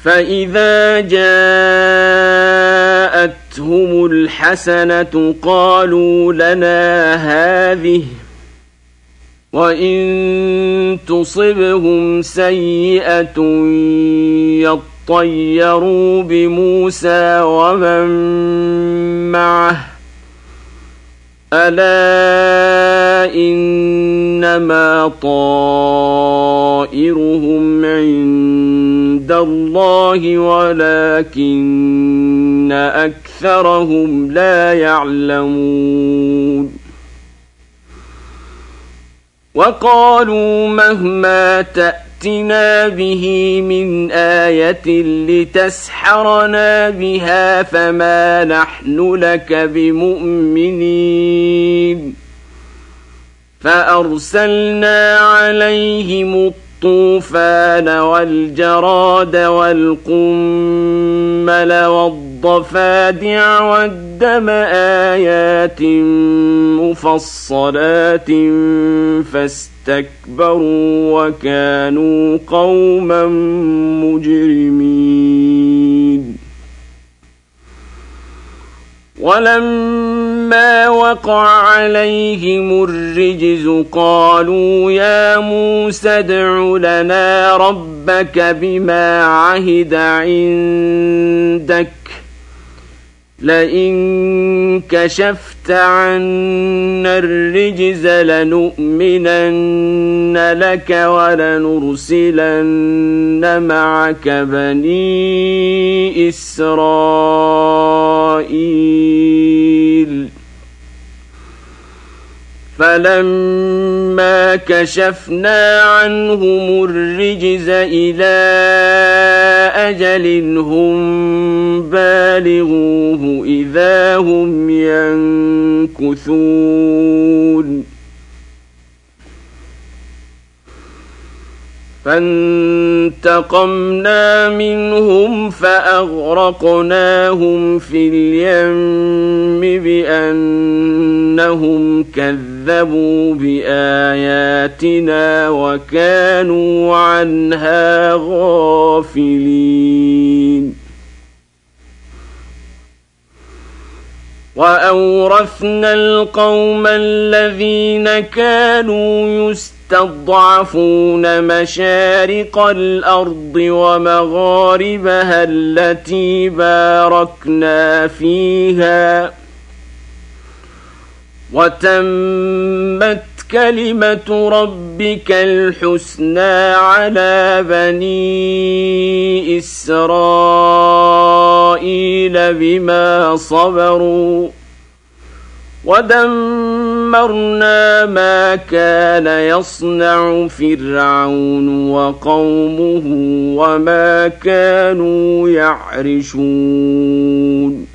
فإذا جاءتهم الحسنة قالوا لنا هذه، وإن تصبهم سيئة يطيروا بموسى ومن معه، ألا إنما طائرهم عند الله ولكن أكثرهم لا يعلمون. وقالوا مهما تأتنا به من آية لتسحرنا بها فما نحن لك بمؤمنين. فأرسلنا عليهم الطوفان والجراد والقمل والضفادع والدم آيات مفصلات فاستكبروا وكانوا قوما مجرمين. ولما وقع عليهم الرجز قالوا يا موسى ادع لنا ربك بما عهد عندك لئن كشفت عنا الرجز لنؤمنن لك ولنرسلن معك بني إسرائيل. فلما كشفنا عنهم الرجز إلى أجل هم بالغوه إذا هم ينكثون. فانتقمنا منهم فأغرقناهم في اليم بأنهم كذبوا بآياتنا وكانوا عنها غافلين. وأورثنا القوم الذين كانوا يستضعفون مشارق الأرض ومغاربها التي باركنا فيها وتمت كلمة ربك الحسنى على بني إسرائيل بما صبروا ودمرنا ما كان يصنع فرعون وقومه وما كانوا يعرشون.